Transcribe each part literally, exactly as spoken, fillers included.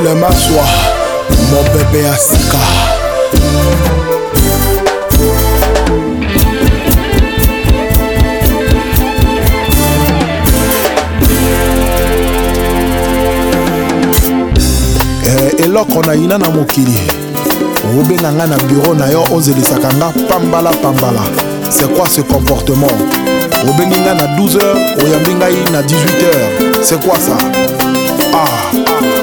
Jules Massoa, mon bébé Asika. Eloko na ina na mokili obenga nga na bureau na yo ozelisaka nga pambala pambala. C'est quoi ce comportement? Obengi nga na douze heures oyambi ngai na dix-huit heures. C'est quoi ça? Ah,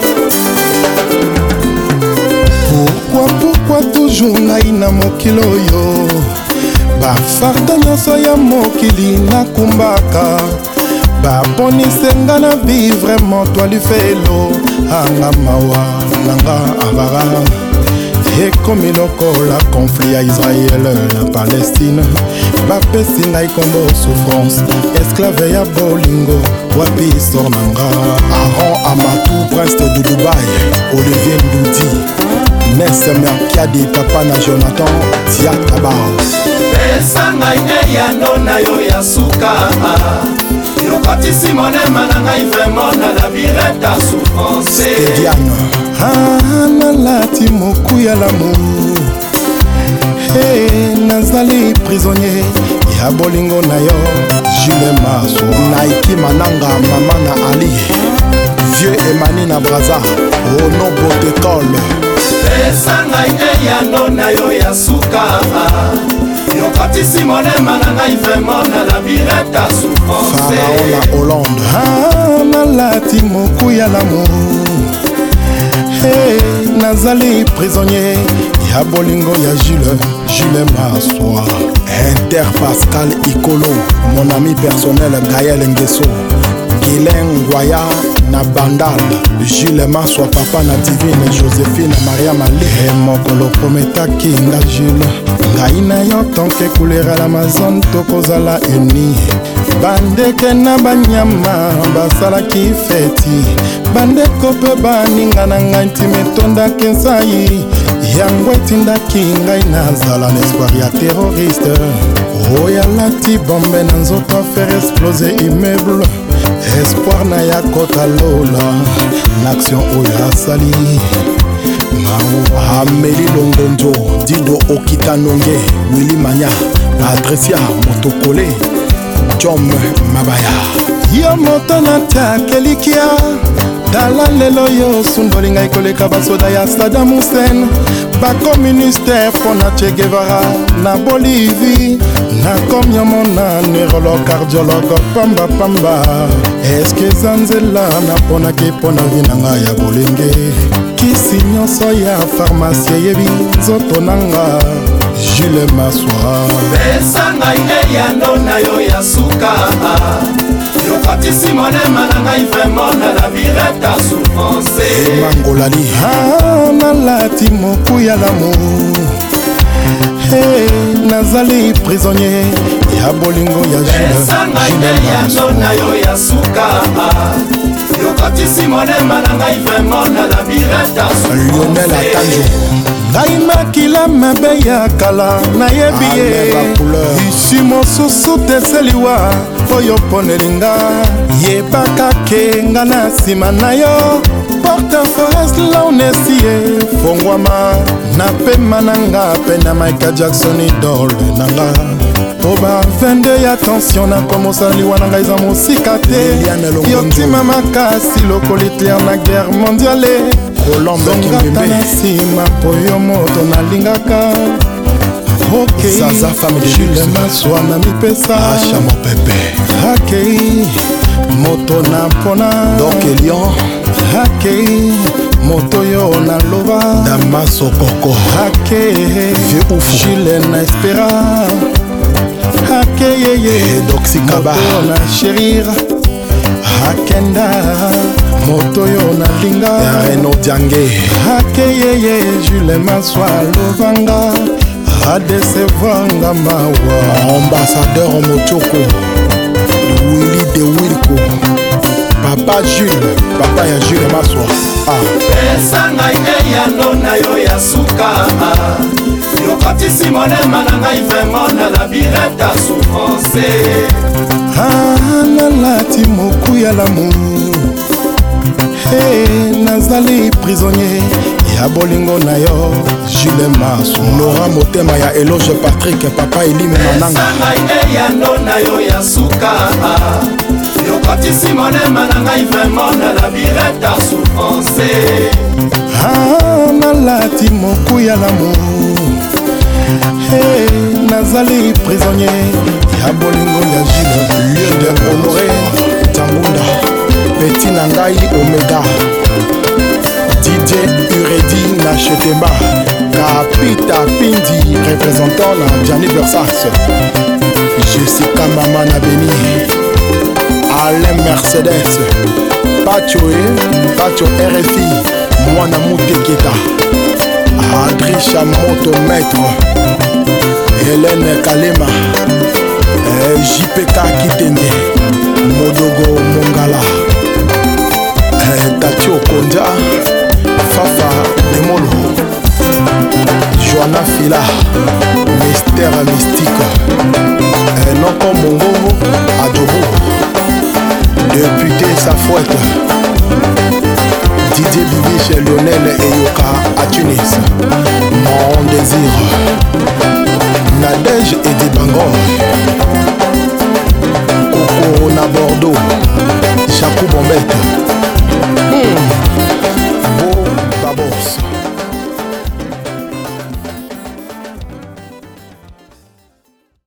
pourquoi pourquoi toujours ngai na mokili oyo bafarta nyonso ya mokili nakumbaka babonisenga na vie vraiment toi lifelo anga mawa nanga avara ekomi lokola conflit ya Israël na Palestine bapesi ngai kombo souffrance esclave ya bolingo wapi sor nanga Aaron Amatou, prince de Dubaï, Olivier Ndoudi, Ness Merkiadi, papa na Jonathan Tiatabao. Pesa ngai eyano na yo ya suka yokatisi monema na ngai vraiment na labireta souffrance Diane ah nalati moku ya l'amour hey, nazali prisonnier ya bolingo na yo Jules Massoa Naiki Mananga, mama na Ali, vieux Emani na Braza, Ono Botekol. pesa ngai eyano na yo ya suka yokatisi monema na ngai vraiment na labireta souffrance Pharaon na Hollande ah nalati moku ya l'amour hey, nazali prisonnier ya bolingo ya Jules Jules Massoa. Inter Pascal Ikolo, mon ami personnel Gaël Nguesso, Guilain Ngoya na Bandal, Jules Massoa, papa na Divine Joséphine Maria Malé. mokolo prometaki nga Jules ngai na yo tonke kulera l'Amazon tokozala uni bandeke na banyama basalaki feti bandeko mpe baninga na ngai ntime etondaki nsai yango etindaki ngai nazala na espoir ya terroriste oyo alati bombe na nzoto afere explose immeuble espoir na ya kota lola na action oyo asali Amélie Longonzo, Dido Okitanonge, Willy Mania, Patricia Motokole, John Mabaya. yo moto natakeli kia tala lelo yo sundoli ngai koleka basoda ya Saddam Hussein bakoministere mpo na Che Guevara na Bolivie nakomi omona neurologue cardiologue pamba pamba eske eza nzela naponaki mpo na vi na ngai ya bolenge kisi nyonso ya farmacie eyebi nzoto nanga Jules Massoa. pesa ngai eyano na yo ya suka yokatisi monema na ngai vraiment na labireta souffrance Mangolali ah nalati moku ya l'amour hey, nazali prisonnier ya bolingo ya pesa ngai eyano na yo ya suka yokatisi monema na ngai vraiment na labireta Lionel souffrance Atanjo, ngai makila mabe ya kala nayebi ye isi mosusu teseliwa oyo ponelinga yebaka ke nga na nsima na yo porte forest launesi ye fongwama na pema na nga mpe na Michael Jackson idole na nga po ba vingt-deux ya tension nakomosala liwa na ngai eza mosika te yotima makasi lokoli clair na guerre mondiale zongata na nsima po yo moto nalingaka okei Jules Massoa na mipesa Acha Mopepe, akei moto na mpona Doc Elion, akei moto yo naloba Damaso Koko, akei Vieux Oufou, Jules na espera akeyeye Doxy Kaba, moto na chérir akenda moto yo nalinga Reno Diange, akeyeye Jules Massoa lovanga adesevanga mawa ambassadeur Mochoko, Willy de Wilco, papa Jules, papa ya Jules Massoa. Ah, pesa ngai eyano na yo ya suka yokatisi monema na ngai vraiment na labireta souffrance ah nalati moku ya l'amour hey, nazali prisonnier ya bolingo na yo Jules Masu Laura motema ya Eloge Patrick papa elimi mananga ngai eyano na yo ya suka yokotisi monema na ngai vraiment na labyrinthe ya souffrance ah, nalati moku ya lamour hey, nazali prisonnier ya bolingo ya Jules lieu de honoré Tambunda petit na ngai Omega Didier Uredi na Chetemba Kapita Pindi représentant na Gianni Versace Jessica Mama na Beni Alain Mercedes Pacho e Pacho R F I Mwana Muteketa Adrisha Moto Maître Hélène Kalema J P K Kitenge Modogo Mongala Tatio Konja Fafa Demolo Joanna Fila Mystère Mystique Noko Mongo Adobo Député Safouette Didier Bibiche Lionel Eyoka à Tunis Mon désir Nadège et Dibango Coco na Bordeaux Jacou Bombette